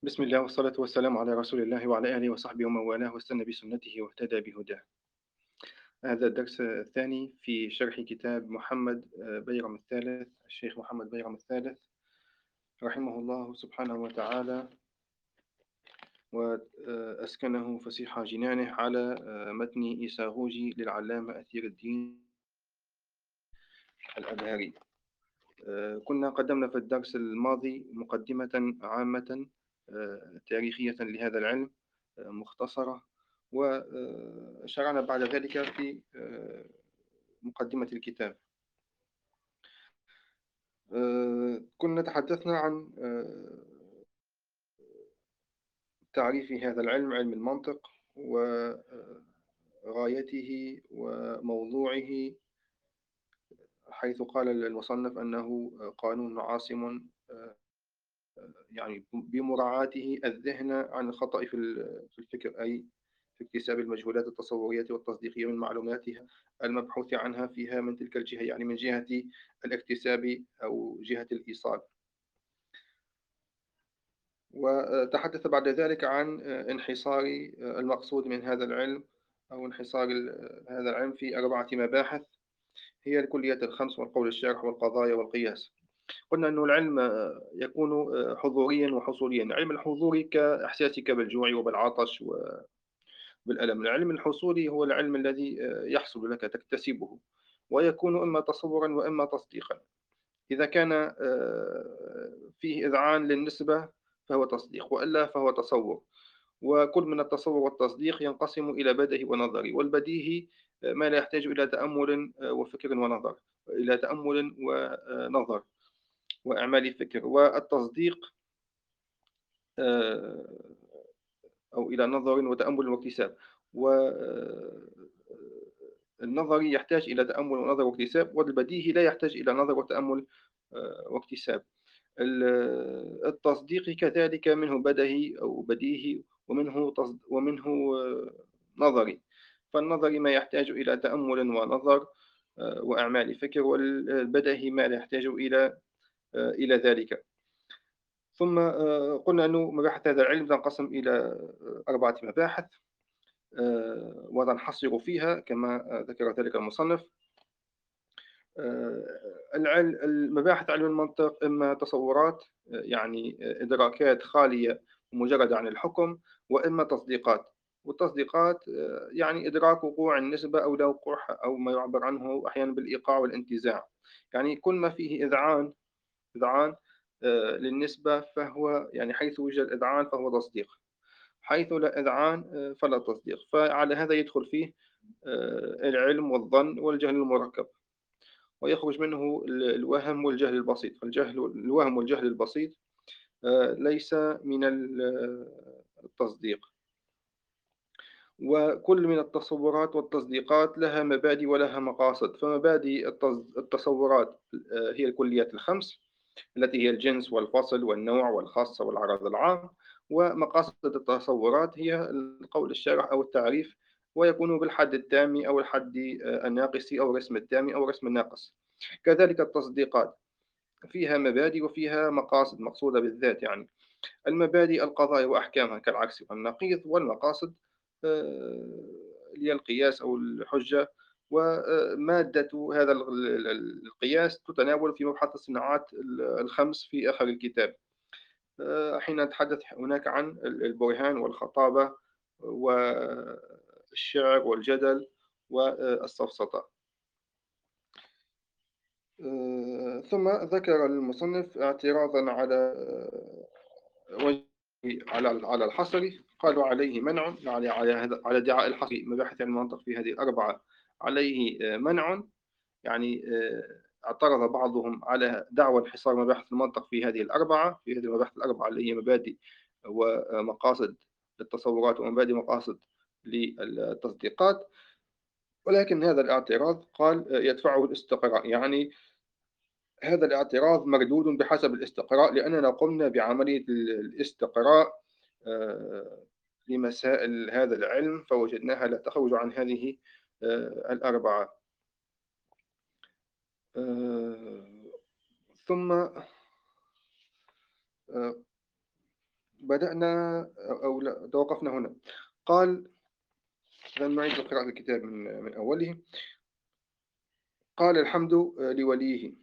بسم الله والصلاة والسلام على رسول الله وعلى آله وصحبه ومن والاه واستنى بسنته واهتدى بهداه. هذا الدرس الثاني في شرح كتاب محمد بيرم الثالث، الشيخ محمد بيرم الثالث رحمه الله سبحانه وتعالى، وأسكنه فسيح جنانه على متن إيساغوجي للعلامة أثير الدين الأزهري. كنا قدمنا في الدرس الماضي مقدمة عامة تاريخية لهذا العلم مختصرة، وشرعنا بعد ذلك في مقدمة الكتاب. كنا تحدثنا عن تعريف هذا العلم، علم المنطق، وغايته وموضوعه، حيث قال المصنف أنه قانون عاصم، يعني بمراعاته الذهن عن الخطأ في الفكر، أي في اكتساب المجهولات التصورية والتصديقية من معلوماتها المبحوث عنها فيها من تلك الجهة، يعني من جهة الاكتساب أو جهة الإيصال. وتحدث بعد ذلك عن انحصار المقصود من هذا العلم، أو انحصار هذا العلم في 4 مباحث، هي الكليات الخمس والقول الشارح والقضايا والقياس. قلنا أن العلم يكون حضوريا وحصوليا. العلم الحضوري كإحساسك بالجوع وبالعطش وبالألم. العلم الحصولي هو العلم الذي يحصل لك، تكتسبه، ويكون إما تصورا وإما تصديقا. إذا كان فيه إذعان للنسبة فهو تصديق، وإلا فهو تصور. وكل من التصور والتصديق ينقسم إلى بديهي ونظري. والبديهي ما لا يحتاج إلى تأمل وفكر ونظر، إلى تأمل ونظر وإعمال فكر. والتصديق آه، أو إلى نظر وتأمل واكتساب. والنظري يحتاج إلى تأمل ونظر واكتساب، والبديهي لا يحتاج إلى نظر وتأمل واكتساب. التصديق كذلك منه بديهي أو بديهي، ومنه نظري. فالنظري ما يحتاج إلى تأمل ونظر وأعمال فكر، والبديهي ما لا يحتاج إلى ذلك. ثم قلنا أن مباحث هذا العلم تنقسم إلى 4 مباحث، وتنحصر فيها كما ذكر ذلك المصنف. المباحث علم المنطق إما تصورات، يعني إدراكات خالية ومجردة عن الحكم، وإما تصديقات. والتصديقات يعني إدراك وقوع النسبة أو لا وقوعها، أو ما يعبر عنه أحيانا بالإيقاع والانتزاع. يعني كل ما فيه إذعان للنسبة فهو، يعني حيث يوجد إذعان فهو تصديق، حيث لا إذعان فلا تصديق. فعلى هذا يدخل فيه العلم والظن والجهل المركب، ويخرج منه الوهم والجهل البسيط. الوهم والجهل البسيط ليس من التصديق. وكل من التصورات والتصديقات لها مبادئ ولها مقاصد. فمبادئ التصورات هي الكليات الخمس، التي هي الجنس والفصل والنوع والخاصة والعرض العام. ومقاصد التصورات هي القول الشارح أو التعريف، ويكون بالحد التام أو الحد الناقص أو الرسم التام أو الرسم الناقص. كذلك التصديقات فيها مبادئ وفيها مقاصد مقصودة بالذات. يعني المبادئ القضايا وأحكامها كالعكس والنقيض، والمقاصد هي القياس أو الحجة. ومادة هذا القياس تتناول في مبحث الصناعات الخمس في آخر الكتاب، حين نتحدث هناك عن البرهان والخطابة والشعر والجدل والسفسطة. ثم ذكر المصنف اعتراضا على وجه على الحصر. قالوا عليه منع، على ادعاء الحصر مباحث المنطق في هذه الأربعة عليه منع. يعني اعترض بعضهم على دعوى انحصار مباحث المنطق في هذه الأربعة، في هذه المباحث الأربعة اللي هي مبادئ ومقاصد للتصورات ومبادئ مقاصد للتصديقات. ولكن هذا الاعتراض قال يدفعه الاستقراء. يعني هذا الاعتراض مردود بحسب الاستقراء، لأننا قمنا بعملية الاستقراء لمسائل هذا العلم فوجدناها لا تخرج عن هذه الأربعة. ثم بدأنا أو لا توقفنا هنا. قال نعيد قراءة الكتاب من أوله. قال الحمد لوليه،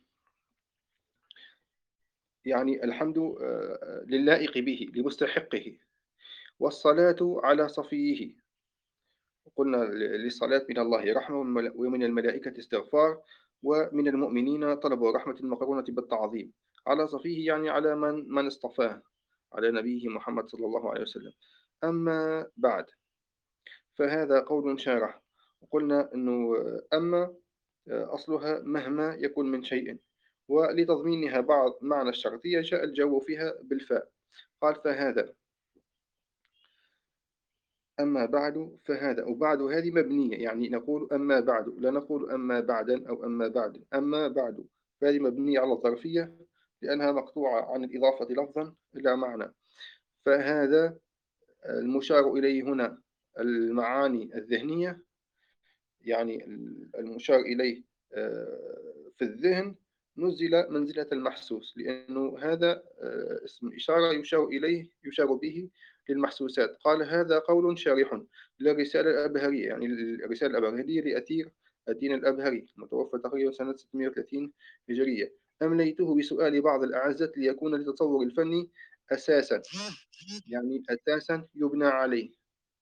يعني الحمد للائق به لمستحقه، والصلاة على صفيه. قلنا للصلاة من الله رحمة ومن الملائكة استغفار ومن المؤمنين طلب رحمة المقرونة بالتعظيم. على صفيه يعني على من اصطفاه، على نبيه محمد صلى الله عليه وسلم. أما بعد فهذا قول شارح. وقلنا أنه أما أصلها مهما يكون من شيء، ولتضمينها بعض معنى الشرطية جاء الجو فيها بالفاء. قال فهذا. أما بعد فهذا، وبعد هذه مبنية، يعني نقول أما بعد، لا نقول أما بعدا أو أما بعد. أما بعد فهذه مبنية على الظرفية لأنها مقطوعة عن الإضافة لفظا إلى معنى. فهذا المشار إليه هنا المعاني الذهنية، يعني المشار إليه في الذهن نزل منزلة المحسوس، لأنه هذا اسم إشارة يشار إليه، يشار به للمحسوسات. قال هذا قول شارح للرسالة الأبهرية، يعني الرسالة الأبهرية لأثير الدين الأبهري المتوفى تقريبا سنة 630 هجرية. أمليته بسؤال بعض الأعزة ليكون للتطور الفني أساسا، يعني أساسا يبنى عليه،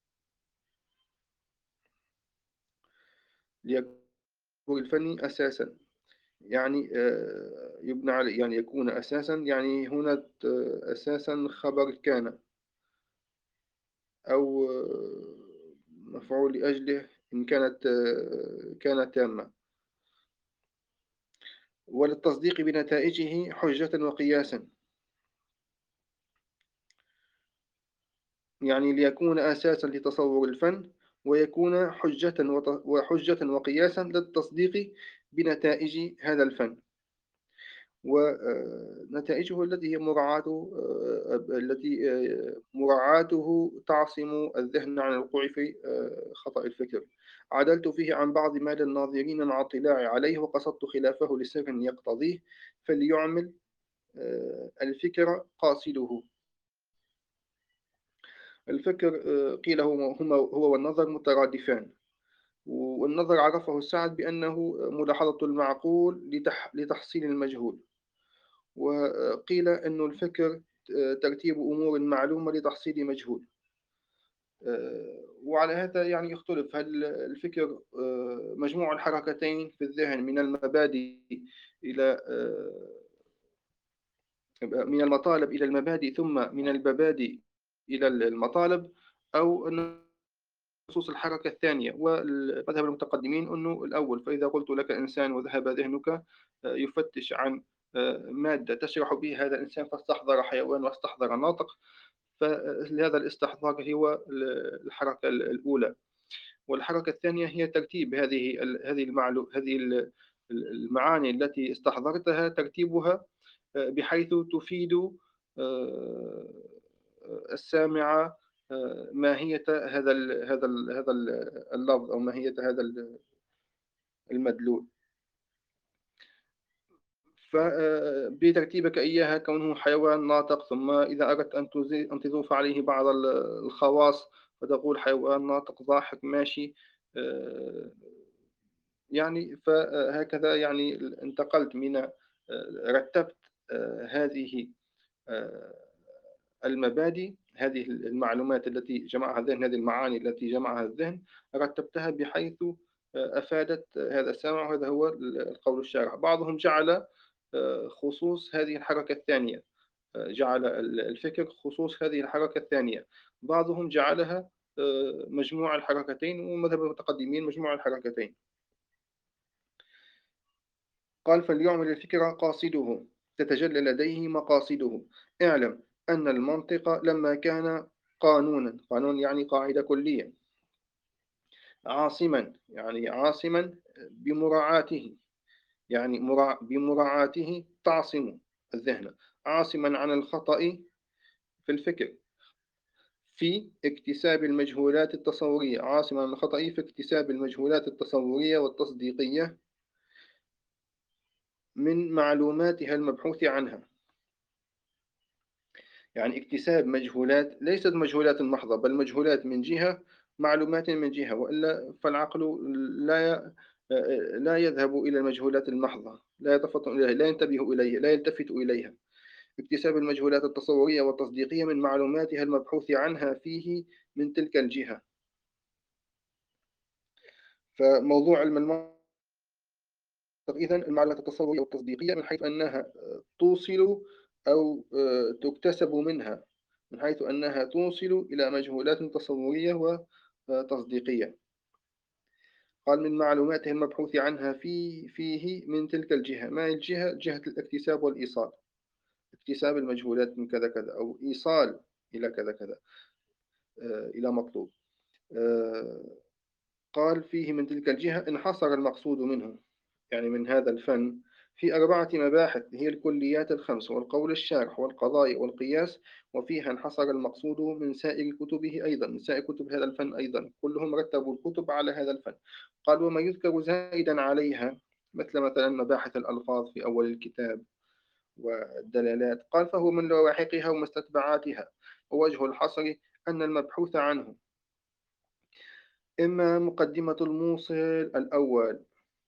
ليكون الفني أساسا، يعني يبنى عليه، يعني يكون أساسا، يعني هنا أساسا خبر كان، أو مفعول لأجله إن كانت كانت تامة. وللتصديق بنتائجه حجة وقياسا، يعني ليكون أساسا لتصور الفن، ويكون حجة وقياسا للتصديق بنتائج هذا الفن. ونتائجه التي هي مراعاته تعصم الذهن عن الوقوع في خطأ الفكر. عدلت فيه عن بعض ما للناظرين مع اطلاعي عليه، وقصدت خلافه لسر يقتضيه، فليعمل الفكر قاصده. الفكر قيل هو والنظر مترادفان. والنظر عرفه السعد بأنه ملاحظة المعقول لتحصيل المجهول. وقيل أن الفكر ترتيب أمور معلومة لتحصيل مجهول. وعلى هذا يعني يختلف، هل الفكر مجموع الحركتين في الذهن من المبادئ إلى من المطالب إلى المبادئ، ثم من المبادئ إلى المطالب، أو أن نصوص الحركة الثانية. والمذهب المتقدمين أنه الأول. فإذا قلت لك إنسان وذهب ذهنك يفتش عن مادة تشرح به هذا الإنسان، فاستحضر حيوان واستحضر ناطق، فهذا الاستحضار هو الحركة الأولى. والحركة الثانية هي ترتيب هذه المعاني التي استحضرتها، ترتيبها بحيث تفيد آه، السامع ماهية هذا اللفظ، أو ماهية هذا المدلول. فبترتيبك إياها كونه حيوان ناطق، ثم إذا أردت أن تضيف عليه بعض الخواص فتقول حيوان ناطق ضاحك ماشي. آه، يعني فهكذا يعني انتقلت من رتبت هذه آه، المبادئ، هذه المعلومات التي جمعها الذهن، هذه المعاني التي جمعها الذهن، رتبتها بحيث أفادت هذا السمع. وهذا هو القول الشارع. بعضهم جعل خصوص هذه الحركة الثانية، جعل الفكر خصوص هذه الحركة الثانية. بعضهم جعلها مجموع الحركتين، ومذهب المتقدمين مجموع الحركتين. قال فليعمل الفكر قاصده، تتجلى لديه مقاصده. اعلم أن المنطق لما كان قانونا، قانون يعني قاعدة كلية، عاصما يعني عاصما بمراعاته، يعني بمراعاته تعصم الذهن، عاصما عن الخطأ في الفكر في اكتساب المجهولات التصورية، عاصما عن الخطأ في اكتساب المجهولات التصورية والتصديقية من معلوماتها المبحوث عنها. يعني اكتساب مجهولات ليست مجهولات محضة، بل مجهولات من جهة، معلومات من جهة، وإلا فالعقل لا يذهب إلى المجهولات المحضة، لا يتفطن إليها، لا ينتبه إليها، لا يلتفت إليها. اكتساب المجهولات التصورية والتصديقية من معلوماتها المبحوث عنها فيه من تلك الجهة. فموضوع علم المنطق إذن المعلومات التصورية والتصديقية من حيث أنها توصل أو تكتسب منها، من حيث أنها توصل إلى مجهولات تصورية وتصديقية. قال من معلوماته المبحوث عنها فيه من تلك الجهة. ما هي الجهة؟ جهة الاكتساب والإيصال، اكتساب المجهولات من كذا كذا، أو إيصال إلى كذا كذا، إلى مطلوب. آه، قال فيه من تلك الجهة انحصر المقصود منه، يعني من هذا الفن، في 4 مباحث هي الكليات ال5 والقول الشارح والقضايا والقياس. وفيها انحصر المقصود من سائر كتبه أيضا، من سائر كتب هذا الفن أيضا، كلهم رتبوا الكتب على هذا الفن. قال وما يذكر زائدا عليها، مثلا مباحث الألفاظ في أول الكتاب والدلالات، قال فهو من لواحقها ومستتبعاتها. ووجه الحصر أن المبحوث عنه إما مقدمة الموصل الأول،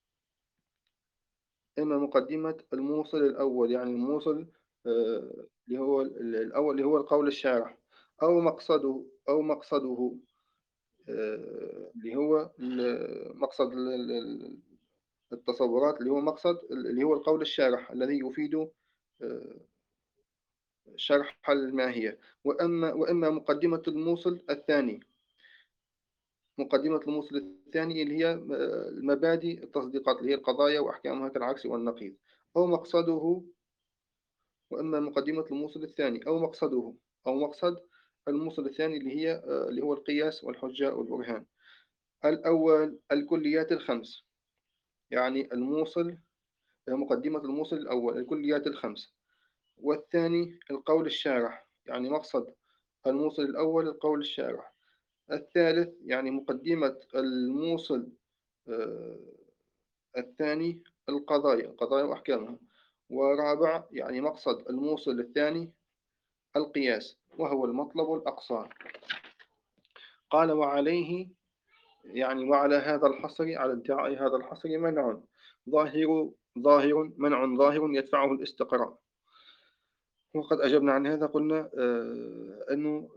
إما مقدمة الموصل الأول، يعني الموصل اللي هو الأول، اللي هو القول الشارح، أو مقصده اللي هو مقصد التصورات، اللي هو مقصد اللي هو القول الشارح الذي يفيد آه، شرح الماهية. وإما مقدمة الموصل الثاني، مقدمة الموصل الثاني اللي هي المبادئ التصديقات، اللي هي القضايا وأحكامها كالعكس والنقيض. أو مقصده وإما مقدمة الموصل الثاني أو مقصد الموصل الثاني اللي هي اللي هو القياس والحجة والبرهان. الأول الكليات ال5، يعني الموصل، مقدمة الموصل الأول الكليات ال5. والثاني القول الشارح، يعني مقصد الموصل الأول القول الشارح. الثالث يعني مقدمة الموصل آه، الثاني القضايا وأحكامها. ورابع يعني مقصد الموصل الثاني القياس، وهو المطلب الأقصى. قال وعليه، يعني وعلى هذا الحصر، على ادعاء هذا الحصر منع ظاهر يدفعه الاستقراء. وقد أجبنا عن هذا، قلنا أنه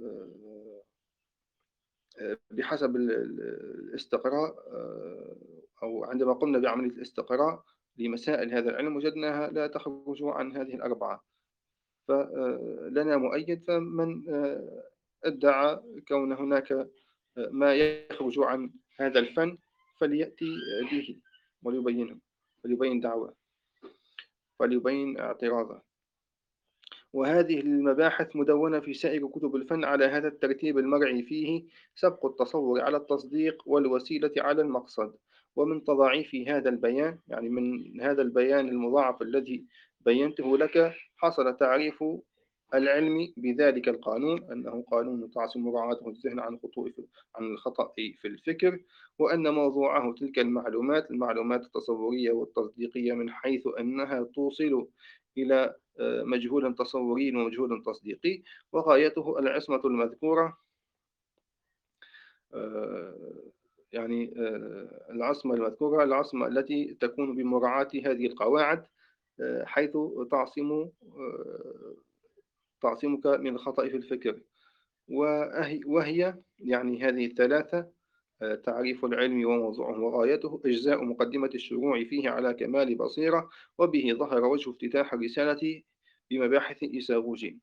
بحسب الاستقراء، أو عندما قمنا بعملية الاستقراء لمسائل هذا العلم وجدناها لا تخرج عن هذه الأربعة. فلنا مؤيد، فمن ادعى كون هناك ما يخرج عن هذا الفن فليأتي به وليبينه، وليبين دعوة، وليبين اعتراضه. وهذه المباحث مدونة في سائر كتب الفن على هذا الترتيب المرعي فيه: سبق التصور على التصديق، والوسيلة على المقصد. ومن تضاعيف هذا البيان، يعني من هذا البيان المضاعف الذي بينته لك، حصل تعريف العلم بذلك القانون، أنه قانون تعصم مراعاته الذهن عن الخطأ في الفكر، وأن موضوعه تلك المعلومات التصورية والتصديقية، من حيث أنها توصل إلى مجهول تصوري ومجهول تصديقي. وغايته العصمة المذكورة، آه، يعني العصمة المذكورة، العصمة التي تكون بمراعاة هذه القواعد، حيث تعصمك من الخطأ في الفكر. وهي يعني هذه الثلاثة: تعريف العلم وموضوعه وغايته، إجزاء مقدمة الشروع فيه على كمال بصيرة، وبه ظهر وجه افتتاح الرسالة بمباحث إيساغوجي.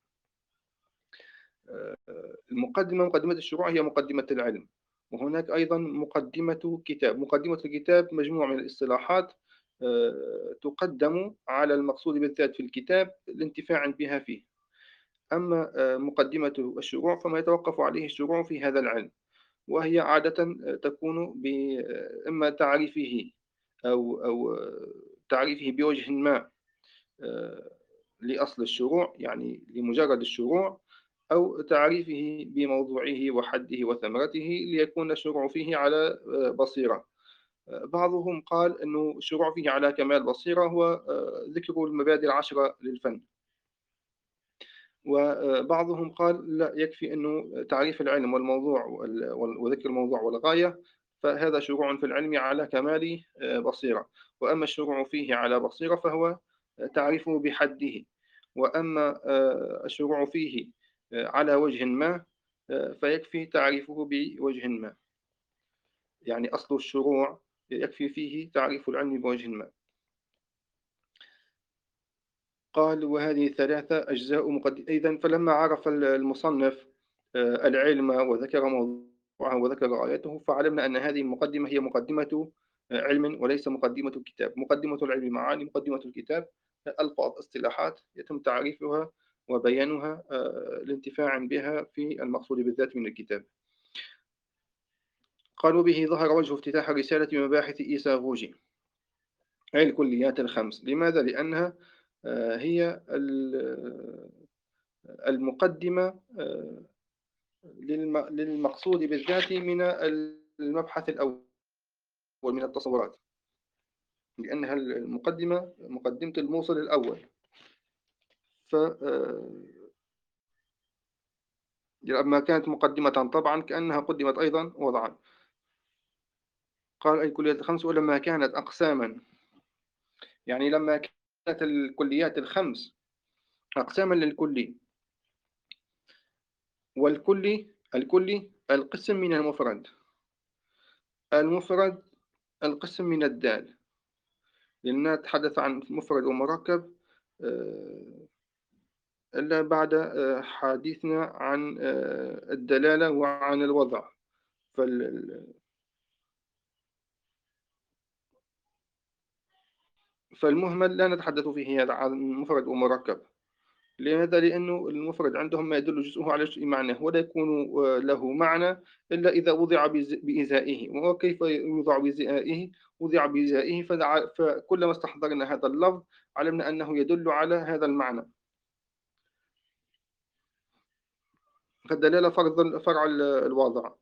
مقدمة الشروع هي مقدمة العلم. وهناك أيضا مقدمة الكتاب مجموعة من الاصطلاحات تقدم على المقصود بالذات في الكتاب لانتفاع بها فيه. أما مقدمة الشروع فما يتوقف عليه الشروع في هذا العلم، وهي عادة تكون إما تعريفه أو تعريفه بوجه ما آه، لأصل الشروع، يعني لمجرد الشروع، أو تعريفه بموضوعه وحده وثمرته ليكون الشروع فيه على بصيرة. بعضهم قال أنه الشروع فيه على كمال بصيرة هو ذكر المبادئ العشرة للفن. وبعضهم قال لا، يكفي أنه تعريف العلم والموضوع وذكر الموضوع والغاية، فهذا شروع في العلم على كمال بصيرة. وأما الشروع فيه على بصيرة فهو تعريفه بحده. وأما الشروع فيه على وجه ما فيكفي تعريفه بوجه ما. يعني أصل الشروع يكفي فيه تعريف العلم بوجه ما. قال وهذه ثلاثة أجزاء مقدمة. إذن فلما عرف المصنف العلم وذكر موضوعه وذكر غايته، فعلمنا أن هذه المقدمة هي مقدمة علم وليس مقدمة كتاب. مقدمة العلم معاني، مقدمة الكتاب ألفاظ، اصطلاحات يتم تعريفها وبيانها لانتفاع بها في المقصود بالذات من الكتاب. قالوا به ظهر وجه افتتاح رسالة مباحث إيسا غوجي، أي الكليات الخمس. لماذا؟ لأنها هي المقدمة للمقصود بالذات من المبحث الأول من التصورات، لأنها المقدمة مقدمة الموصل الأول. ف لما كانت مقدمة طبعا كأنها قدمت أيضا وضعا. قال أي الكليات الخمس. ولما كانت أقساما، يعني لما كانت الكليات الخمس أقساما للكلي، الكلي القسم من المفرد، المفرد القسم من الدال، لأننا نتحدث عن مفرد ومركب إلا بعد حديثنا عن الدلالة وعن الوضع. فالمهمل لا نتحدث فيه عن مفرد ومركب. لماذا؟ لأنه المفرد عندهم ما يدل جزءه على جزء معناه، ولا يكون له معنى إلا إذا وضع بإزائه. وكيف يوضع بإزائه؟ وضع بإزائه فكلما استحضرنا هذا اللفظ علمنا أنه يدل على هذا المعنى. فالدلالة فرع الواضع.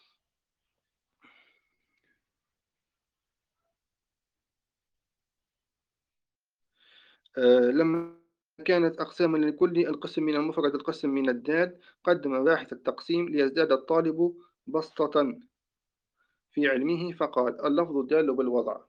لما كانت أقساما للكل، القسم من المفرد القسم من الدال، قدم باحث التقسيم ليزداد الطالب بسطة في علمه فقال اللفظ الدال بالوضع.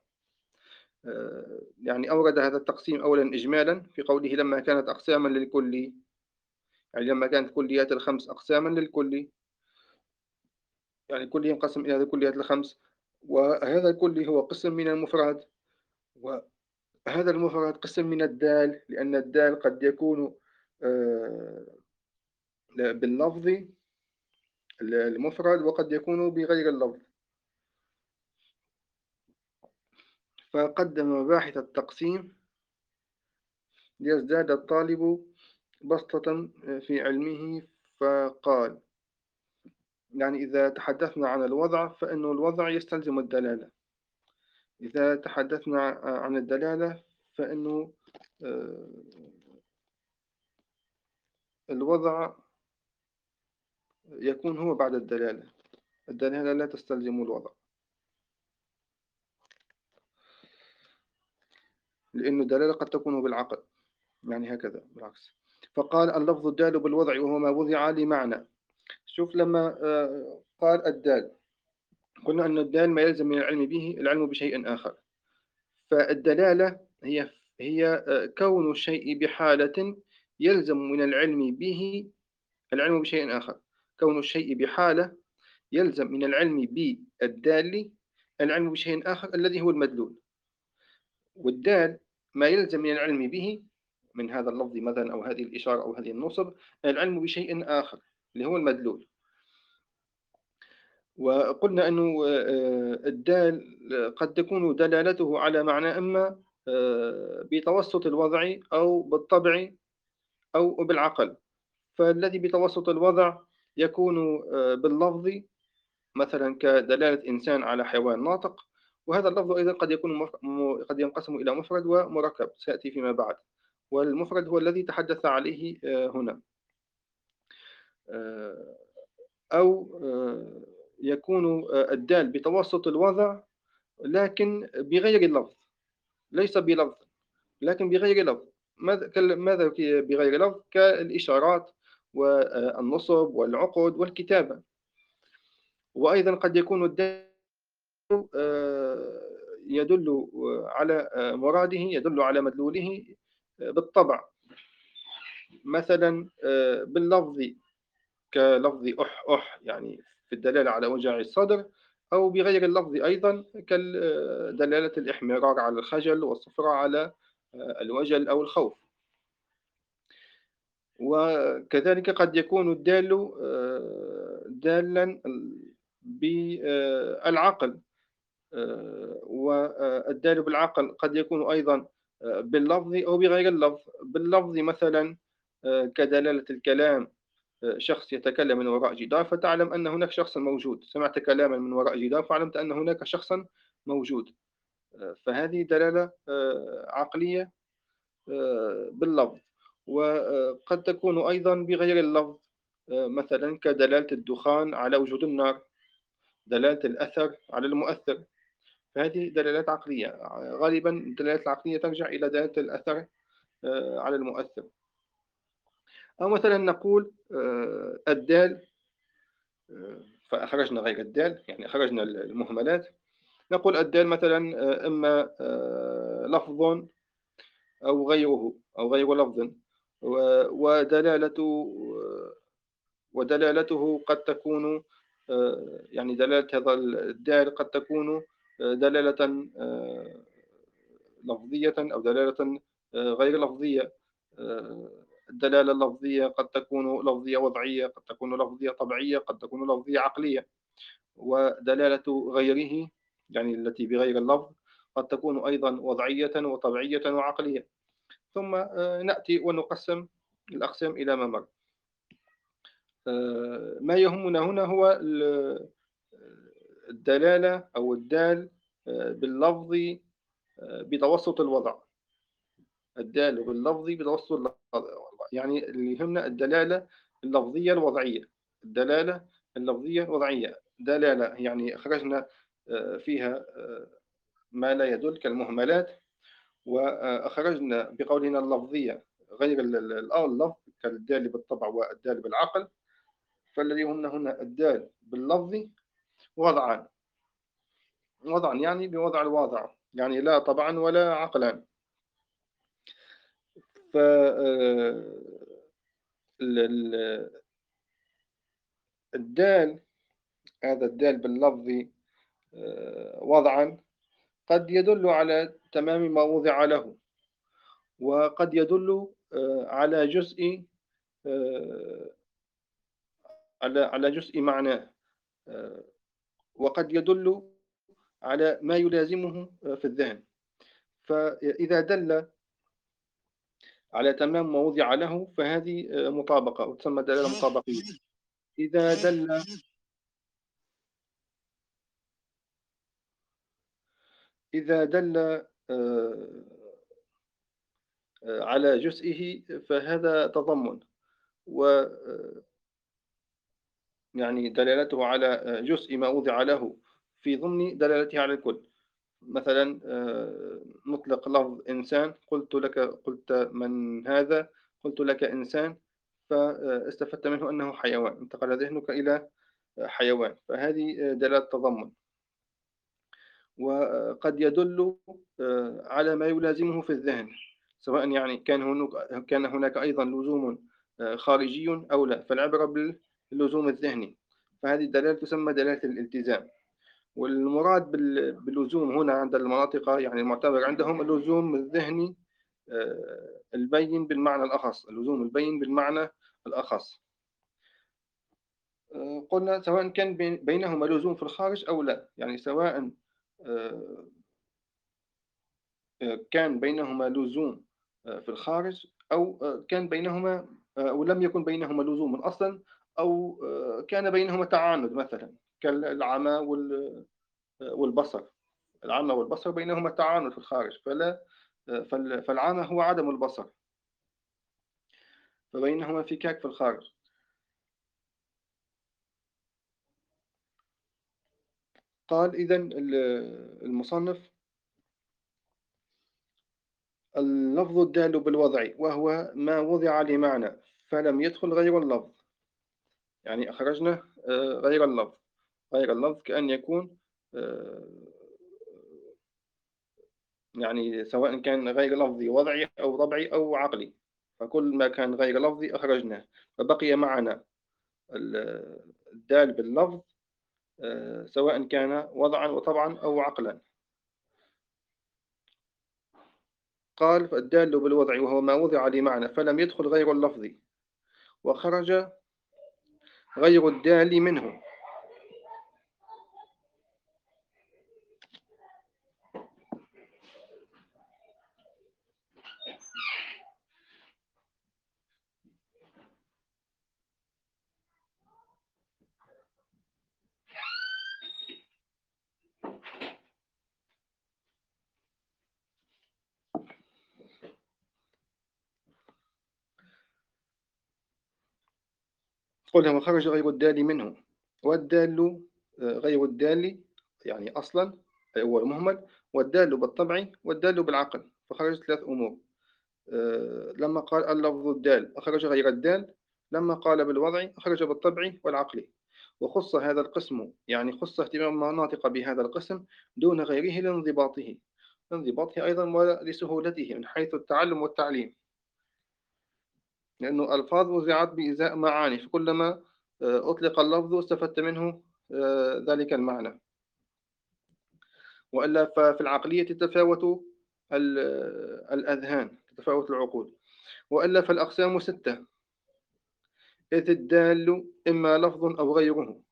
يعني أورد هذا التقسيم أولا إجمالا في قوله لما كانت أقساما للكل، يعني لما كانت كليات الخمس أقساما للكل، يعني الكل ينقسم إلى هذه الكليات الخمس، وهذا الكل هو قسم من المفرد، وهذا المفرد قسم من الدال، لأن الدال قد يكون آه، باللفظ المفرد وقد يكون بغير اللفظ. فقدم باحث التقسيم ليزداد الطالب بسطة في علمه فقال، يعني إذا تحدثنا عن الوضع فإن الوضع يستلزم الدلالة. إذا تحدثنا عن الدلالة فإنه آه، الوضع يكون هو بعد الدلالة. الدلالة لا تستلزم الوضع، لأن الدلالة قد تكون بالعقل، يعني هكذا بالعكس. فقال اللفظ الدال بالوضع وهو ما وضع لمعنى. شوف لما قال الدال، قلنا أن الدال ما يلزم من العلم به العلم بشيء آخر. فالدلالة هي كون الشيء بحالة يلزم من العلم به العلم بشيء آخر. كون الشيء بحالة يلزم من العلم بالدال العلم بشيء آخر الذي هو المدلول. والدال ما يلزم من العلم به من هذا اللفظ مثلا أو هذه الإشارة أو هذه النصب العلم بشيء آخر اللي هو المدلول. وقلنا أنه الدال قد تكون دلالته على معنى إما بتوسط الوضع أو بالطبع أو بالعقل. فالذي بتوسط الوضع يكون باللفظ، مثلا كدلالة إنسان على حيوان ناطق. وهذا اللفظ أيضا قد ينقسم إلى مفرد ومركب سيأتي فيما بعد، والمفرد هو الذي تحدث عليه هنا. آه، أو يكون الدال بتوسط الوضع لكن بغير اللفظ، ليس بلفظ لكن بغير لفظ. ماذا بغير لفظ؟ كالإشارات والنصب والعقد والكتابة. وأيضًا قد يكون الدال يدل على مراده، يدل على مدلوله بالطبع، مثلًا باللفظ كلفظ أح أح يعني في الدلالة على وجع الصدر، أو بغير اللفظ أيضًا دلالة الإحمرار على الخجل، والصفرا على الوجل أو الخوف. وكذلك قد يكون الدال دالًا بالعقل، والدال بالعقل قد يكون أيضًا باللفظ أو بغير اللفظ. باللفظ مثلًا كدلالة الكلام، شخص يتكلم من وراء جدار فتعلم أن هناك شخص موجود، سمعت كلاما من وراء جدار فعلمت أن هناك شخصا موجود. فهذه دلالة عقلية باللفظ. وقد تكون أيضا بغير اللفظ، مثلا كدلالة الدخان على وجود النار، دلالة الأثر على المؤثر. فهذه دلالات عقلية. غالبا الدلالات العقلية ترجع إلى دلالة الأثر على المؤثر. أو مثلا نقول الدال، فأخرجنا غير الدال، يعني أخرجنا المهملات. نقول الدال مثلا إما لفظ أو غير لفظ. ودلالته قد تكون يعني دلالة هذا الدال قد تكون دلالة لفظية أو دلالة غير لفظية. الدلالة اللفظية قد تكون لفظية وضعية، قد تكون لفظية طبيعية، قد تكون لفظية عقلية. ودلالة غيره يعني التي بغير اللفظ قد تكون أيضا وضعية وطبيعية وعقلية. ثم نأتي ونقسم الأقسام إلى ما مر. ما يهمنا هنا هو الدلالة أو الدال باللفظ بتوسط الوضع. الدال باللفظ بتوسط الوضع، يعني اللي يهمنا الدلالة اللفظية الوضعية. الدلالة اللفظية الوضعية، دلالة يعني أخرجنا فيها ما لا يدل كالمهملات، وأخرجنا بقولنا اللفظية غير اللفظ كالدال بالطبع والدال بالعقل. فالذي هنا الدال باللفظ وضعا، وضعا يعني بوضع الواضع، يعني لا طبعا ولا عقلا. فالدال، هذا الدال باللفظ وضعا قد يدل على تمام ما وضع له، وقد يدل على جزء آه، على جزء معناه، آه، وقد يدل على ما يلازمه في الذهن. فإذا دل على تمام ما وضع له فهذه مطابقة، وتسمى دلالة مطابقية. إذا دل إذا دل على جزئه فهذا تضمن، و يعني دلالته على جزء ما وضع له في ضمن دلالته على الكل. مثلا نطلق لفظ إنسان، قلت من هذا؟ قلت لك إنسان، فاستفدت منه أنه حيوان، انتقل ذهنك إلى حيوان، فهذه دلالة تضمن. وقد يدل على ما يلازمه في الذهن، سواء يعني كان هناك أيضا لزوم خارجي أو لا، فالعبرة باللزوم الذهني. فهذه الدلالة تسمى دلالة الالتزام. والمراد باللزوم هنا عند المناطق يعني المعتبر عندهم اللزوم الذهني البين بالمعنى الأخص، اللزوم البين بالمعنى الأخص. قلنا سواء كان بينهما لزوم في الخارج أو لا، يعني سواء آه، كان بينهما لزوم في الخارج، أو كان بينهما أو لم يكن بينهما لزوم أصلا، أو كان بينهما تعاند، مثلا كالعمى والبصر. العمى والبصر بينهما تعاند في الخارج، فالعمى هو عدم البصر، فبينهما انفكاك في الخارج. قال إذن المصنف اللفظ الدال بالوضع وهو ما وضع لمعنى فلم يدخل غير اللفظ، يعني أخرجنا غير اللفظ. غير اللفظ كأن يكون آه، يعني سواء كان غير لفظي وضعي أو طبعي أو عقلي، فكل ما كان غير لفظي أخرجناه، فبقي معنا الدال باللفظ سواء كان وضعا وطبعا أو عقلا. قال فالدال بالوضع وهو ما وضع لمعنى فلم يدخل غير اللفظ وخرج غير الدال منه. قلنا وخرج غير الدال منه. والدال غير الدال يعني أصلا هو المهمل، والدال بالطبع والدال بالعقل، فخرج ثلاث أمور. لما قال اللفظ الدال أخرج غير الدال، لما قال بالوضع أخرج بالطبع والعقل. وخص هذا القسم، يعني خص اهتمام الناطق بهذا القسم دون غيره لانضباطه أيضا ولسهولته من حيث التعلم والتعليم، لأنه ألفاظ وزعت بإزاء معاني، فكلما أطلق اللفظ استفدت منه ذلك المعنى. وإلا ففي العقلية تتفاوت الأذهان، تتفاوت العقول. وإلا فالأقسام ستة، إذ الدال إما لفظ أو غيره.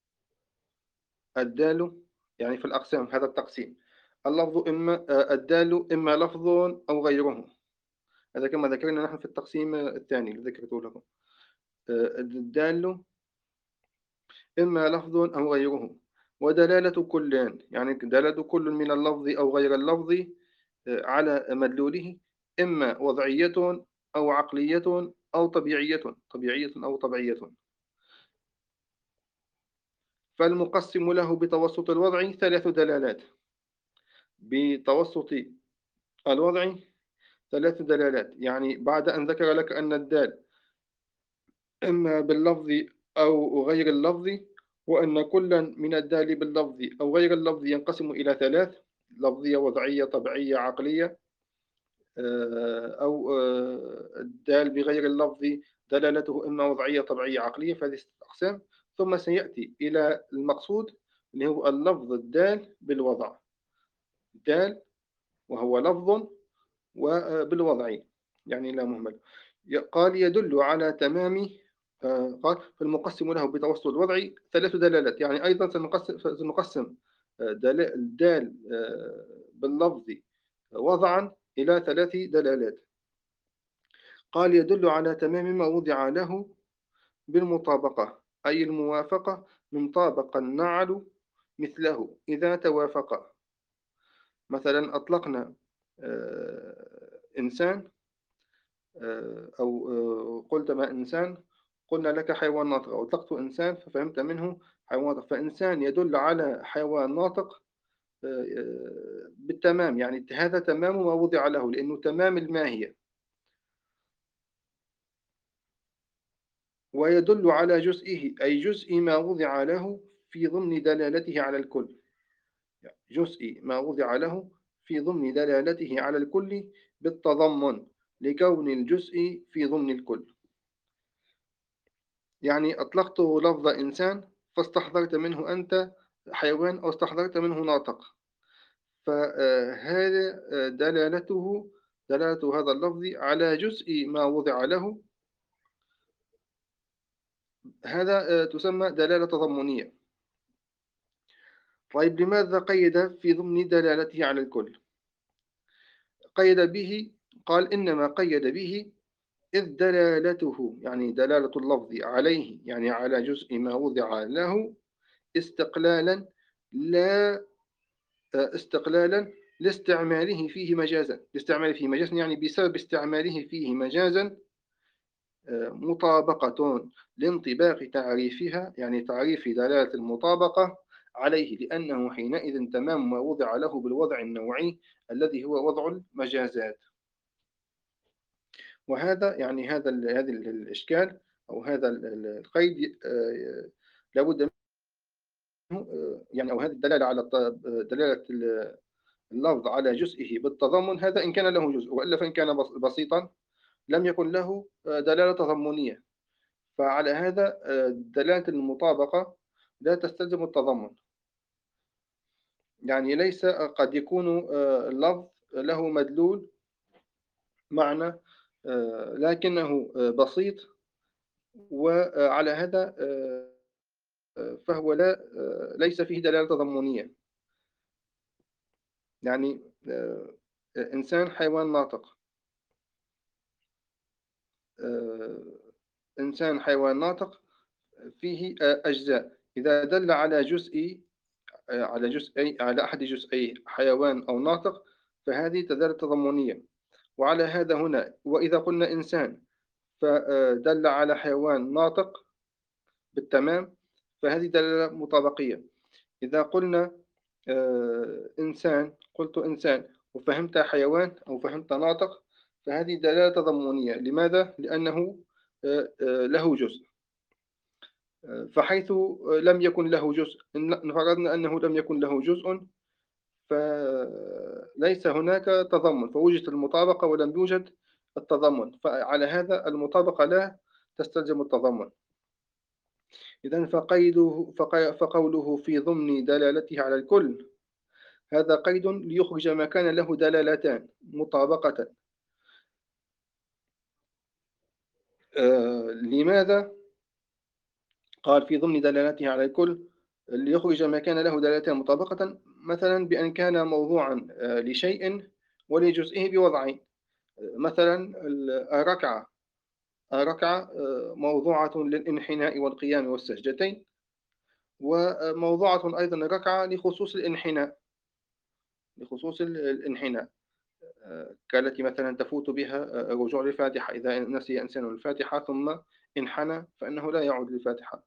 الدال يعني في الأقسام هذا التقسيم، اللفظ إما الدال إما لفظ أو غيره، هذا كما ذكرنا نحن في التقسيم الثاني الذي ذكرته لكم. الدال إما لفظ أو غيره، ودلالة كل، يعني دلالة كل من اللفظ أو غير اللفظ على مدلوله إما وضعية أو عقلية أو طبيعية أو طبيعية. فالمقسم له بتوسط الوضع ثلاث دلالات. بتوسط الوضع ثلاث دلالات، يعني بعد أن ذكر لك أن الدال إما باللفظ أو غير اللفظ، وأن كلا من الدال باللفظ أو غير اللفظ ينقسم إلى ثلاث: لفظية وضعية طبيعية عقلية. أو الدال بغير اللفظ دلالته إما وضعية طبيعية عقلية، فهذه ستة أقسام. ثم سيأتي إلى المقصود اللي هو اللفظ الدال بالوضع. دال وهو لفظ وبالوضع يعني لا مهمل. قال يدل على تمام. قال فالمقسم له بتوسط الوضع ثلاث دلالات، يعني أيضا سنقسم الدال باللفظ وضعا إلى ثلاث دلالات. قال يدل على تمام ما وضع له بالمطابقة، أي الموافقة، من طابق النعل مثله إذا توافق. مثلا أطلقنا إنسان أو قلت ما إنسان، قلنا لك حيوان ناطق، أو أطلقت إنسان ففهمت منه حيوان ناطق، فإنسان يدل على حيوان ناطق بالتمام، يعني هذا تمام ما وضع له لأنه تمام الماهية. ويدل على جزئه، أي جزء ما وضع له في ضمن دلالته على الكل، يعني جزء ما وضع له في ضمن دلالته على الكل بالتضمن لكون الجزء في ضمن الكل. يعني أطلقت لفظ إنسان فاستحضرت منه أنت حيوان أو استحضرت منه ناطق، فهذا دلالة هذا اللفظ على جزء ما وضع له، هذا تسمى دلالة تضمنية. طيب لماذا قيد في ضمن دلالته على الكل؟ قيد به، قال إنما قيد به إذ دلالته، يعني دلالة اللفظ عليه يعني على جزء ما وضع له استقلالا، لا استقلالا لاستعماله فيه مجازا، يعني بسبب استعماله فيه مجازا مطابقة لانطباق تعريفها، يعني تعريف دلالة المطابقة عليه، لأنه حينئذ تمام ما وضع له بالوضع النوعي الذي هو وضع المجازات. وهذا يعني هذا الإشكال أو هذا القيد لابد منه، يعني أو هذه الدلالة على دلالة اللفظ على جزئه بالتضمن، هذا إن كان له جزء، وإلا فإن كان بسيطا لم يكن له دلالة تضمنية. فعلى هذا دلالة المطابقة لا تستلزم التضمن. يعني ليس قد يكون اللفظ له مدلول معنى لكنه بسيط، وعلى هذا فهو ليس فيه دلالة تضمنية. يعني إنسان حيوان ناطق، آه، إنسان حيوان ناطق فيه أجزاء، إذا دل على على أحد جزئي حيوان أو ناطق فهذه دلالة تضمنية. وعلى هذا هنا، وإذا قلنا إنسان فدل على حيوان ناطق بالتمام فهذه دلالة مطابقية. إذا قلنا إنسان، قلت إنسان وفهمت حيوان أو فهمت ناطق فهذه دلالة تضمنية. لماذا؟ لأنه له جزء. فحيث لم يكن له جزء، إن فرضنا أنه لم يكن له جزء فليس هناك تضمن، فوجدت المطابقة ولم يوجد التضمن، فعلى هذا المطابقة لا تستلزم التضمن. إذن فقوله في ضمن دلالته على الكل، هذا قيد ليخرج ما كان له دلالتان مطابقة. لماذا قال في ضمن دلالته على الكل؟ ليخرج ما كان له دلالتان مطابقة، مثلا بأن كان موضوعا لشيء ولجزئه بوضعين. مثلا الركعة موضوعة للانحناء والقيام والسجدتين، وموضوعة أيضا الركعة لخصوص الانحناء، كالتي مثلا تفوت بها الرجوع للفاتحة. إذا نسي إنسان الفاتحة ثم انحنى فإنه لا يعود للفاتحة.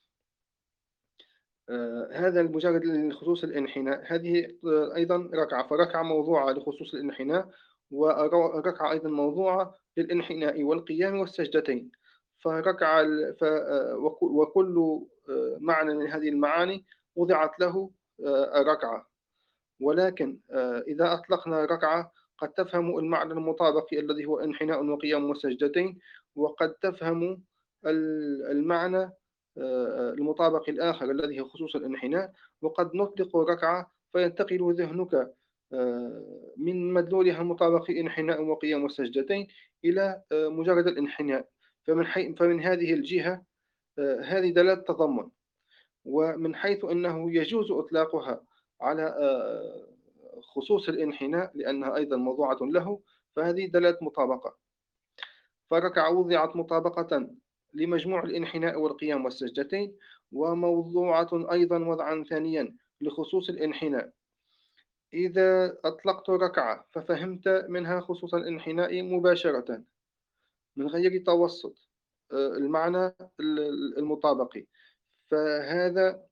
هذا المجرد لخصوص الانحناء. هذه أيضا ركعة، فركعة موضوعة لخصوص الانحناء، والركعة أيضا موضوعة للانحناء والقيام والسجدتين. فركعة وكل معنى من هذه المعاني وضعت له الركعة. ولكن إذا أطلقنا ركعة قد تفهم المعنى المطابق الذي هو انحناء وقيام وسجدتين، وقد تفهم المعنى المطابق الآخر الذي هو خصوص الانحناء. وقد نطلق ركعة فينتقل ذهنك من مدلولها المطابق انحناء وقيام وسجدتين إلى مجرد الانحناء. فمن هذه الجهة هذه دلالة تضمن. ومن حيث أنه يجوز إطلاقها على خصوص الانحناء لأنها أيضا موضوعة له، فهذه دلالة مطابقة. فركع وضعت مطابقة لمجموع الانحناء والقيام والسجدتين، وموضوعة أيضا وضعا ثانيا لخصوص الانحناء. إذا أطلقت ركعة ففهمت منها خصوص الانحناء مباشرة من غير توسط المعنى المطابق، فهذا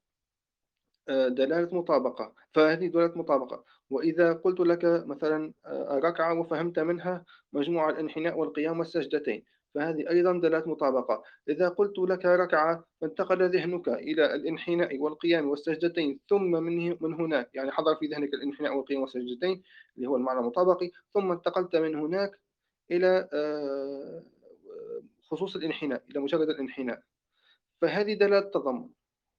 فهذه دلالة مطابقة. وإذا قلت لك مثلا ركعة وفهمت منها مجموع الانحناء والقيام والسجدتين فهذه أيضا دلالة مطابقة. إذا قلت لك ركعة فانتقل ذهنك إلى الانحناء والقيام والسجدتين، ثم من هناك يعني حضر في ذهنك الانحناء والقيام والسجدتين اللي هو المعنى المطابقي، ثم انتقلت من هناك إلى خصوص الانحناء، إلى مجرد الانحناء، فهذه دلالة تضمن.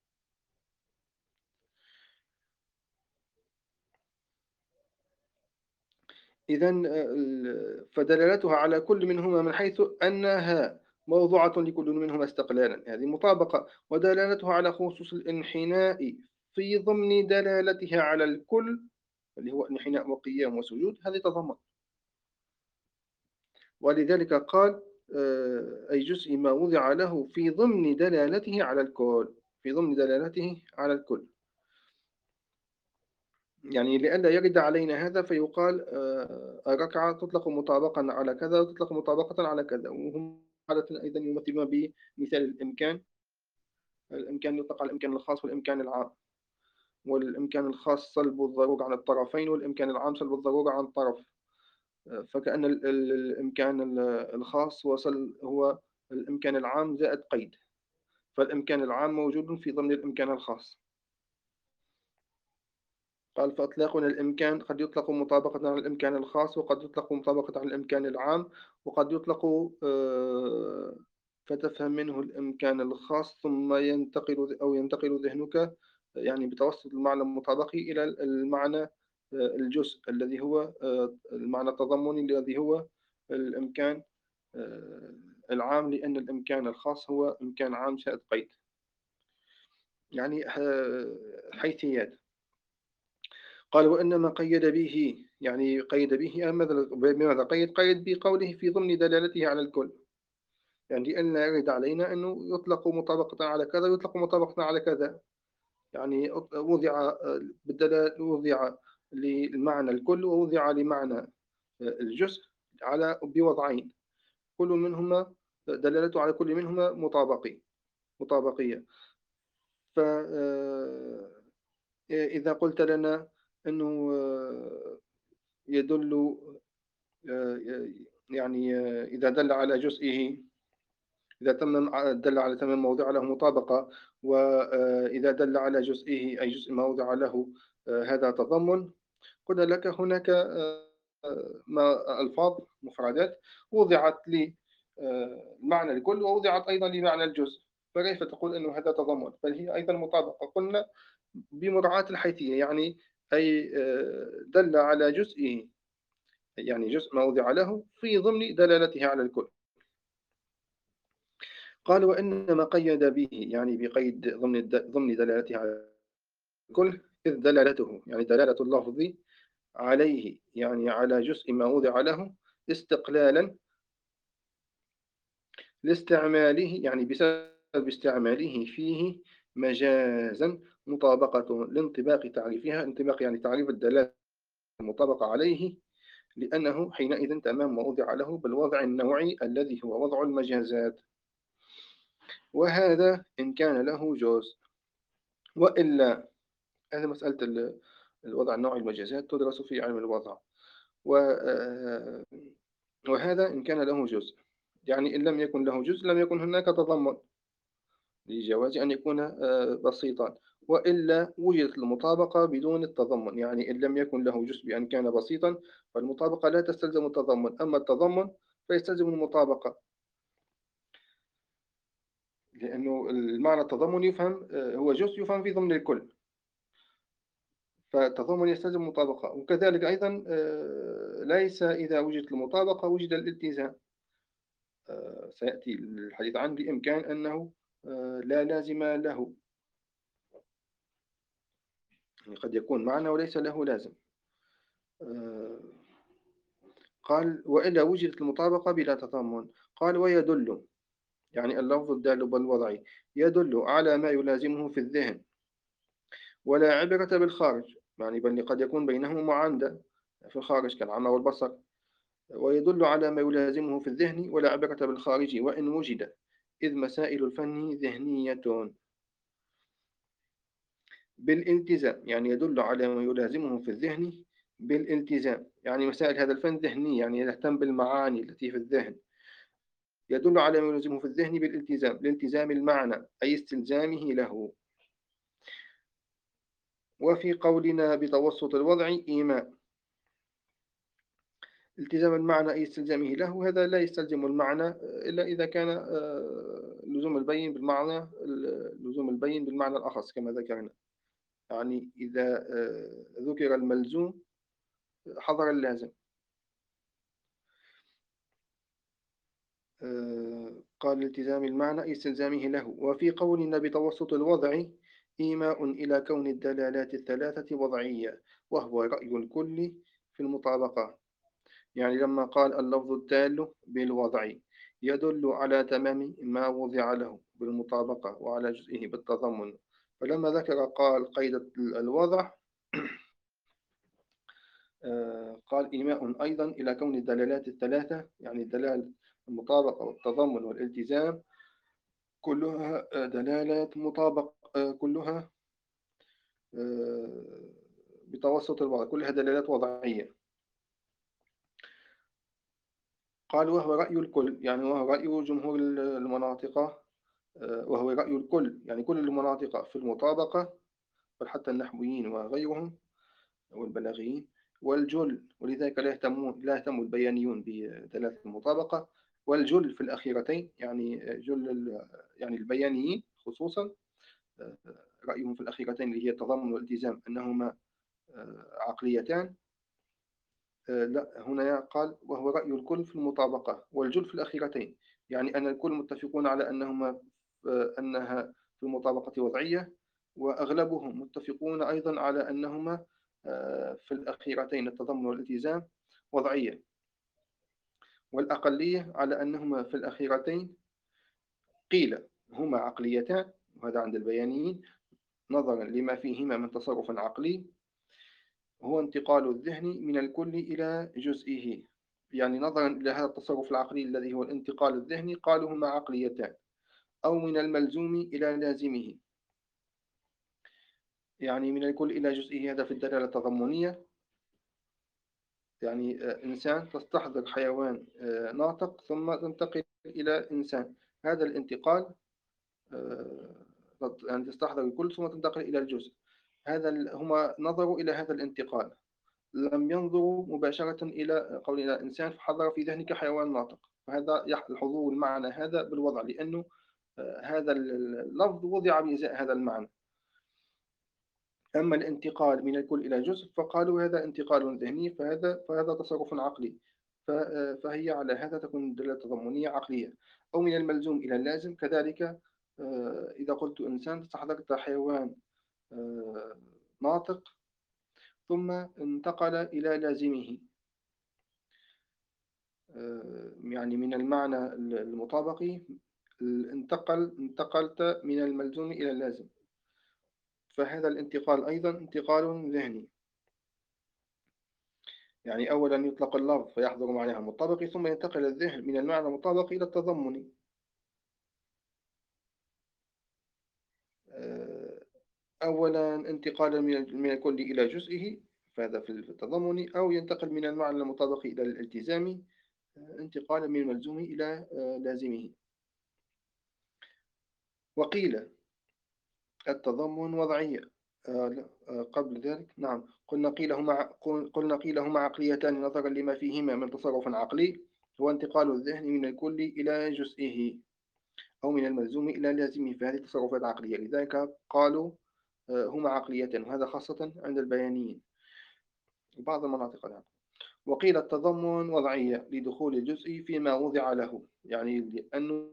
إذا فدلالتها على كل منهما من حيث أنها موضوعة لكل منهما استقلالا، هذه مطابقة. ودلالتها على خصوص الانحناء في ضمن دلالتها على الكل اللي هو انحناء وقيام وسجود، هذه تضمن. ولذلك قال أي جزء ما وضع له في ضمن دلالته على الكل، في ضمن دلالته على الكل. يعني لئلا يرد علينا هذا فيقال الركعة تطلق مطابقا على كذا وتطلق مطابقة على كذا. وهم عادة أيضا يمثلون بمثال الإمكان. الإمكان يطلق على الإمكان الخاص والإمكان العام، والإمكان الخاص سلب الضرورة عن الطرفين، والإمكان العام سلب الضرورة عن الطرف. فكأن الإمكان الخاص هو الإمكان العام زائد قيد، فالإمكان العام موجود في ضمن الإمكان الخاص. قال فإطلاق الإمكان قد يطلق مطابقة على الإمكان الخاص، وقد يطلق مطابقة على الإمكان العام، وقد يطلق فتفهم منه الإمكان الخاص ثم ينتقل ذهنك يعني بتوسط المعنى المطابقي إلى المعنى الجزء الذي هو المعنى التضمني الذي هو الإمكان العام، لأن الإمكان الخاص هو إمكان عام زائد قيد، يعني حيثيات. قال وإنما قيد به، يعني قيد به بماذا قيد؟ قيد بقوله في ضمن دلالته على الكل، يعني لأن يرد علينا أنه يطلق مطابقة على كذا، يطلق مطابقة على كذا، يعني وضع بالدلالة، وضع للمعنى الكل ووضع لمعنى الجزء على بوضعين، كل منهما دلالته على كل منهما مطابقية. فإذا قلت لنا أنه يدل يعني إذا دل على جزئه، إذا دل على تمام موضع له مطابقة، وإذا دل على جزئه أي جزء ما وضع له هذا تضمن، قلنا لك هناك ما ألفاظ مفردات وضعت لمعنى الكل ووضعت أيضا لمعنى الجزء، فكيف تقول أنه هذا تضمن؟ بل هي أيضا مطابقة. قلنا بمراعاة الحيثية، يعني أي دل على جزئه، يعني جزء ما وضع له في ضمن دلالته على الكل. قال وإنما قيد به، يعني بقيد ضمن دلالته على الكل، إذ دلالته يعني دلالة اللفظ عليه، يعني على جزء ما وضع له استقلالا لاستعماله، يعني بسبب استعماله فيه مجازا مطابقة لانطباق تعريفها، انطباق يعني تعريف الدلالة المطابقة عليه، لأنه حينئذ تمام ما وضع له بالوضع النوعي الذي هو وضع المجازات، وهذا إن كان له جزء، وإلا هذه مسألة الوضع النوعي المجازات تدرس في علم الوضع، وهذا إن كان له جزء، يعني إن لم يكن له جزء لم يكن هناك تضمن لجواز أن يكون بسيطا، وإلا وجدت المطابقة بدون التضمن، يعني إن لم يكن له جزء بأن كان بسيطا فالمطابقة لا تستلزم التضمن، أما التضمن فيستلزم المطابقة، لأنه المعنى التضمن يفهم هو جزء يفهم في ضمن الكل، فالتضمن يستلزم المطابقة. وكذلك أيضا ليس إذا وجدت المطابقة وجد الالتزام، سيأتي الحديث عنه بإمكان أنه لا لازم له، يعني قد يكون معنى وليس له لازم. آه، قال وإلا وجدت المطابقة بلا تضمن. قال ويدل، يعني اللفظ الدال بالوضع يدل على ما يلازمه في الذهن ولا عبرة بالخارج، يعني بل قد يكون بينهما معاندة في الخارج كالعمى والبصر، ويدل على ما يلازمه في الذهن ولا عبرة بالخارج وإن وجد، إذ مسائل الفن ذهنية بالالتزام، يعني يدل على ما يلازمه في الذهن بالالتزام، يعني مسائل هذا الفن ذهنية، يعني يهتم بالمعاني التي في الذهن، يدل على ما يلزمه في الذهن بالالتزام لالتزام المعنى أي استلزامه له. وفي قولنا بتوسط الوضع إيماء، التزام المعنى أي استلزامه له، هذا لا يستلزم المعنى إلا إذا كان لزوم البين بالمعنى الأخص كما ذكرنا، يعني إذا ذكر الملزوم حضر اللازم. قال التزام المعنى أي استلزامه له. وفي قولنا بتوسط الوضع إيماء إلى كون الدلالات الثلاثة وضعية، وهو رأي الكل في المطابقة، يعني لما قال اللفظ الدال بالوضع يدل على تمام ما وضع له بالمطابقة وعلى جزئه بالتضمن، فلما ذكر قال قيد الوضع قال إيماء أيضا إلى كون الدلالات الثلاثة، يعني الدلالة المطابقة والتضمن والالتزام كلها دلالات مطابق، كلها بتوسط الوضع، كلها دلالات وضعية. قال وهو رأي الكل، يعني وهو رأي جمهور المناطق، وهو رأي الكل يعني كل المناطق في المطابقة، بل حتى النحويين وغيرهم والبلاغيين والجل، ولذلك لا يهتم البيانيون بدلالة المطابقة، والجل في الأخيرتين يعني يعني البيانيين خصوصا رأيهم في الأخيرتين اللي هي التضامن والالتزام أنهما عقليتان. لا، هنا قال وهو رأي الكل في المطابقة والجل في الأخيرتين، يعني أن الكل متفقون على أنها في المطابقة وضعية، وأغلبهم متفقون أيضا على أنهما في الأخيرتين التضمن والالتزام وضعية، والأقلية على أنهما في الأخيرتين قيل هما عقليتان، وهذا عند البيانيين نظرا لما فيهما من تصرف عقلي، هو انتقال الذهن من الكل إلى جزئه. يعني نظرا إلى هذا التصرف العقلي الذي هو الانتقال الذهني قالوا هما عقليتان، أو من الملزوم إلى لازمه، يعني من الكل إلى جزئه هذا في الدلالة التضمنية، يعني إنسان تستحضر حيوان ناطق ثم تنتقل إلى إنسان، هذا الانتقال آه، يعني تستحضر الكل ثم تنتقل إلى الجزء، هما نظروا إلى هذا الانتقال، لم ينظروا مباشرة إلى قولنا إنسان فحضر في ذهنك حيوان ناطق، فهذا الحضور المعنى هذا بالوضع، لأنه هذا اللفظ وضع بإزاء هذا المعنى. أما الانتقال من الكل إلى جزء فقالوا هذا انتقال ذهني، فهذا تصرف عقلي، فهي على هذا تكون الدلالة التضمنية عقلية. أو من الملزوم إلى اللازم كذلك، إذا قلت إنسان استحضرت حيوان ناطق ثم انتقل إلى لازمه، يعني من المعنى المطابقي انتقلت من الملزوم إلى اللازم، فهذا الانتقال أيضا انتقال ذهني، يعني أولا يطلق اللفظ فيحضر معناها المطابق ثم ينتقل الذهن من المعنى المطابق إلى التضمني. آه، أولا انتقالا من الكل إلى جزئه، فهذا في التضمن، أو ينتقل من المعنى المطابق إلى الالتزام، انتقالا من الملزوم إلى لازمه. وقيل التضمن وضعية. لا، قبل ذلك نعم قلنا قيل هما عقليتان نظرا لما فيهما من تصرف عقلي، هو انتقال الذهن من الكل إلى جزئه، أو من الملزوم إلى لازمه، فهذه تصرفات عقلية، لذلك قالوا هما عقليتان، وهذا خاصة عند البيانيين وبعض المناطق الآن. وقيل التضمن وضعية لدخول الجزء فيما وضع له، يعني لأنه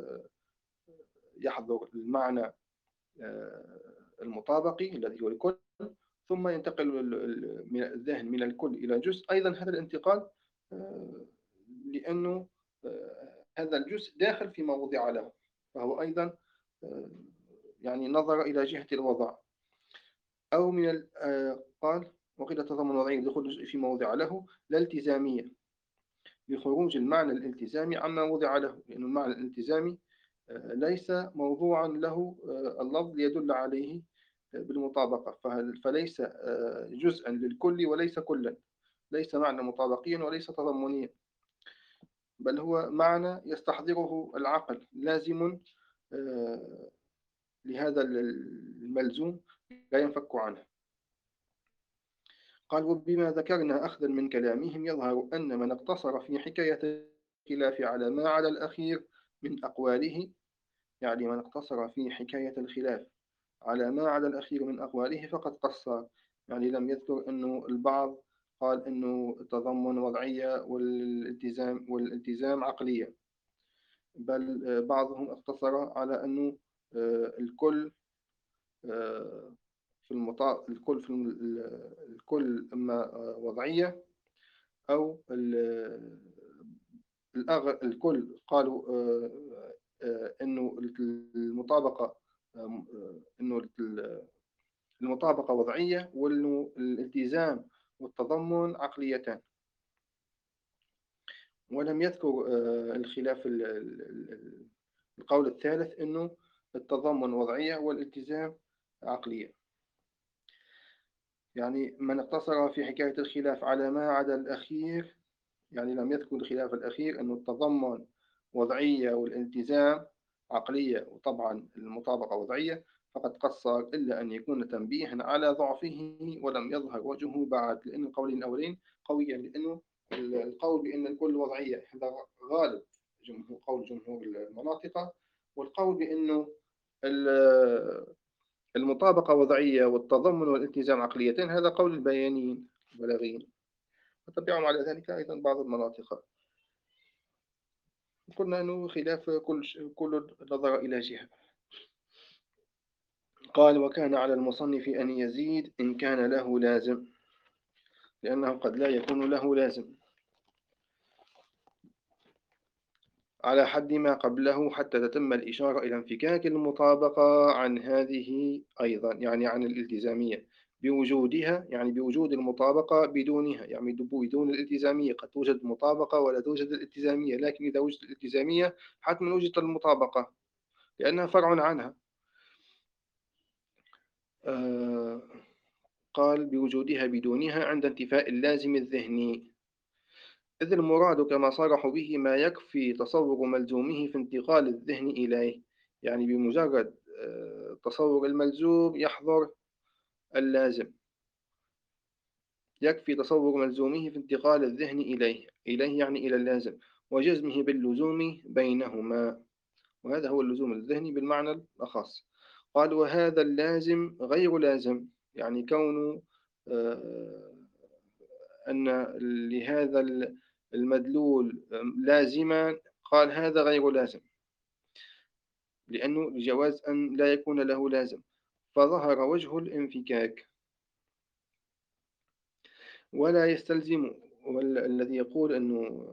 يحضر المعنى المطابقي الذي هو الكل، ثم ينتقل من الذهن من الكل إلى جزء، أيضا هذا الانتقال لأنه هذا الجزء داخل فيما وضع له، فهو أيضا يعني نظر إلى جهة الوضع. أو من قال وقيل تضمن وضعية دخول الجزء فيما وضع له لا التزامية، لخروج المعنى الالتزامي عما وضع له، لأن المعنى الالتزامي ليس موضوعا له اللفظ يدل عليه بالمطابقة، فليس جزءا للكل وليس كلا، ليس معنى مطابقيا وليس تضمنيا، بل هو معنى يستحضره العقل لازم لهذا الملزوم لا ينفك عنه. قال وبما ذكرنا أخذا من كلامهم يظهر أن من اقتصر في حكاية الخلاف على ما على الأخير من أقواله، يعني من اقتصر في حكاية الخلاف على ما على الأخير من أقواله فقد قصر، يعني لم يذكر أنه البعض قال أنه التضمن وضعية والالتزام عقلية، بل بعضهم اقتصر على أنه الكل الكل إما وضعية أو الكل قالوا إنه المطابقة إنه المطابقة وضعية، والالتزام والتضمن عقليتان، ولم يذكر الخلاف القول الثالث إنه التضمن وضعية والالتزام عقلية. يعني من اقتصر في حكاية الخلاف على ما عدا الأخير يعني لم يذكر الخلاف الأخير أنه التضمن وضعية والالتزام عقلية، وطبعا المطابقة وضعية، فقد قصر إلا أن يكون تنبيها على ضعفه ولم يظهر وجهه بعد، لأن القولين الأولين قويا، لأنه القول بأن الكل وضعية هذا غالب قول جمهور المناطق، والقول بأنه المطابقة وضعية والتضمن والالتزام عقليتين هذا قول البيانيين البلاغيين، وتبعهم على ذلك أيضا بعض المناطق. قلنا أنه خلاف كل نظر إلى جهة. قال: وكان على المصنف أن يزيد إن كان له لازم، لأنه قد لا يكون له لازم، على حد ما قبله حتى تتم الإشارة إلى انفكاك المطابقة عن هذه أيضا، يعني عن الالتزامية بوجودها، يعني بوجود المطابقة بدونها، يعني بدون الالتزامية قد توجد مطابقة ولا توجد الالتزامية، لكن إذا وجدت الالتزامية حتما وجدت المطابقة لأنها فرع عنها. آه قال: بوجودها بدونها عند انتفاء اللازم الذهني، إذ المراد كما صرحوا به ما يكفي تصور ملزومه في انتقال الذهن إليه، يعني بمجرد تصور الملزوم يحضر اللازم، يكفي تصور ملزومه في انتقال الذهن إليه يعني إلى اللازم، وجزمه باللزوم بينهما، وهذا هو اللزوم الذهني بالمعنى الأخص. قال: وهذا اللازم غير لازم، يعني كون آه، أن لهذا المدلول لازما، قال هذا غير لازم، لأنه لجواز أن لا يكون له لازم، فظهر وجه الانفكاك. ولا يستلزم، والذي يقول أنه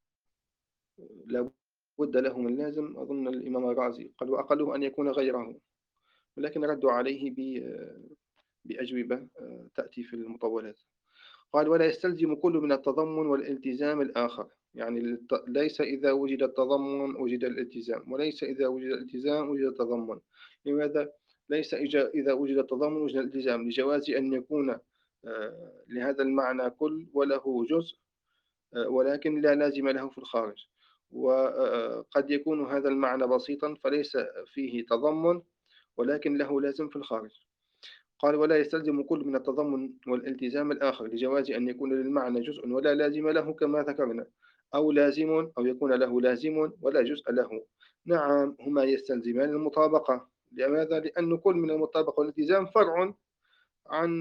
لا بد له من لازم أظن الإمام الرازي قال: وأقله أن يكون غيره، ولكن ردوا عليه بأجوبة تأتي في المطولات. قال: ولا يستلزم كل من التضمن والالتزام الآخر، يعني ليس إذا وجد التضمن وجد الالتزام، وليس إذا وجد الالتزام وجد التضمن. لماذا؟ ليس إذا وجد التضمن وجد الالتزام، لجواز أن يكون لهذا المعنى كل وله جزء، ولكن لا لازم له في الخارج، وقد يكون هذا المعنى بسيطا فليس فيه تضمن ولكن له لازم في الخارج. قال: ولا يستلزم كل من التضمن والالتزام الآخر لجواز أن يكون للمعنى جزء ولا لازم له كما ذكرنا، أو لازم أو يكون له لازم ولا جزء له. نعم، هما يستلزمان المطابقة. لماذا؟ لأن كل من المطابقة والالتزام فرع عن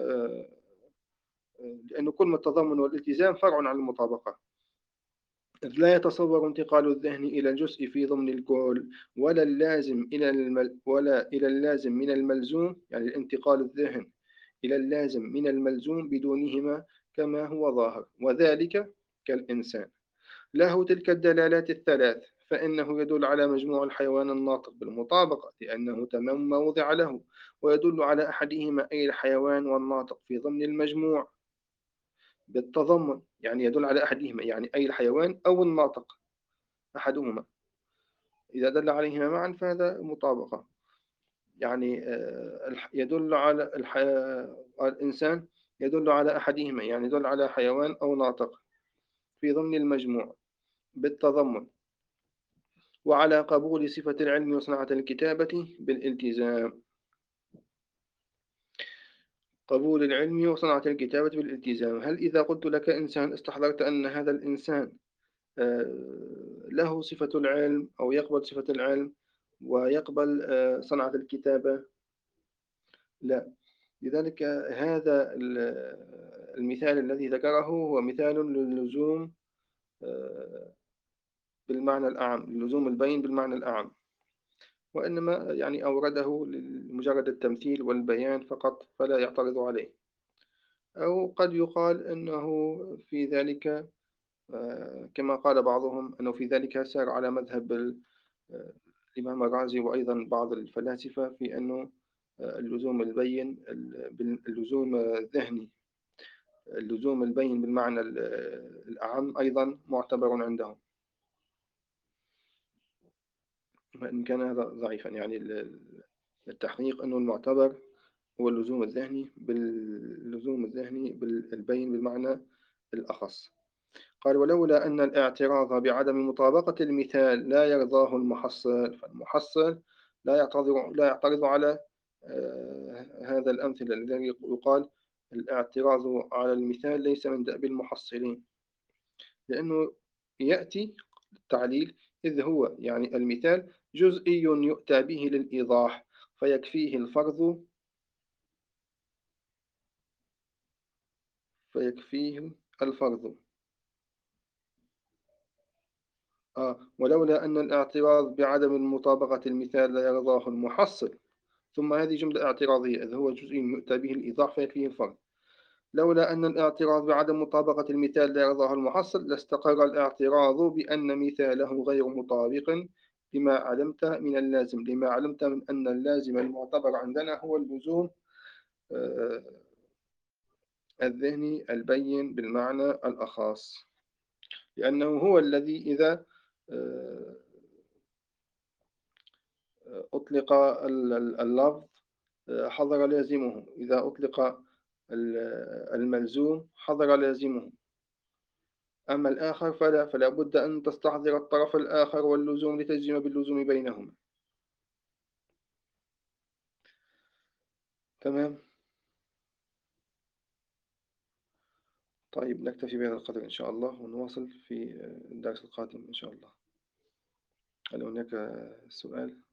لأن كل من التضمن والالتزام فرع عن المطابقة، إذ لا يتصور انتقال الذهن إلى الجزء في ضمن الكل، ولا إلى اللازم من الملزوم، يعني انتقال الذهن إلى اللازم من الملزوم بدونهما كما هو ظاهر، وذلك كالإنسان له تلك الدلالات الثلاث، فإنه يدل على مجموع الحيوان الناطق بالمطابقة لأنه تمام ما وضع له، ويدل على أحدهما أي الحيوان والناطق في ضمن المجموع بالتضمن، يعني يدل على أحدهما يعني أي الحيوان أو الناطق أحدهما، إذا دل عليهما معا فهذا مطابقة. يعني يدل على الإنسان يدل على أحدهما، يعني يدل على حيوان أو ناطق في ضمن المجموع بالتضمن، وعلى قبول صفة العلم وصنعة الكتابة بالالتزام، قبول العلم وصنعة الكتابة بالالتزام. هل إذا قلت لك إنسان استحضرت أن هذا الإنسان له صفة العلم أو يقبل صفة العلم ويقبل صنعة الكتابة؟ لا. لذلك هذا المثال الذي ذكره هو مثال للزوم بالمعنى الأعم، اللزوم البين بالمعنى الأعم، وإنما يعني أورده لمجرد التمثيل والبيان فقط فلا يعترض عليه. أو قد يقال أنه في ذلك كما قال بعضهم أنه في ذلك سار على مذهب الإمام الرازي وأيضا بعض الفلاسفة في أنه اللزوم البين اللزوم الذهني، اللزوم البين بالمعنى الأعم أيضا معتبر عندهم، وإن كان هذا ضعيفا. يعني التحقيق أنه المعتبر هو اللزوم الذهني بالبين بالمعنى الأخص. قال: ولولا أن الاعتراض بعدم مطابقة المثال لا يرضاه المحصل، فالمحصل لا يعترض على هذا الأمثلة، الذي يقال الاعتراض على المثال ليس من دأب المحصلين، لأنه يأتي التعليل إذ هو يعني المثال جزئي يؤتى به للإيضاح، فيكفيه الفرض فيكفيه الفرض. ولولا أن الاعتراض بعدم مطابقة المثال لا يرضاه المحصل. ثم هذه جملة اعتراضية إذ هو جزء يؤتى به الإيضاح فيكفيه الفرض. لولا أن الاعتراض بعدم مطابقة المثال لا يرضاه المحصل لاستقر الاعتراض بأن مثاله غير مطابق لما علمت من اللازم، لما علمت من أن اللازم المعتبر عندنا هو اللزوم آه، الذهني البين بالمعنى الأخص، لأنه هو الذي إذا آه، أطلق اللفظ حضر لازمه، إذا أطلق الملزوم حضر لازمه. أما الآخر فلا بد أن تستحضر الطرف الآخر واللزوم لتجزم باللزوم بينهما. تمام. طيب نكتفي بهذا القدر إن شاء الله، ونواصل في الدرس القادم إن شاء الله. هل هناك سؤال؟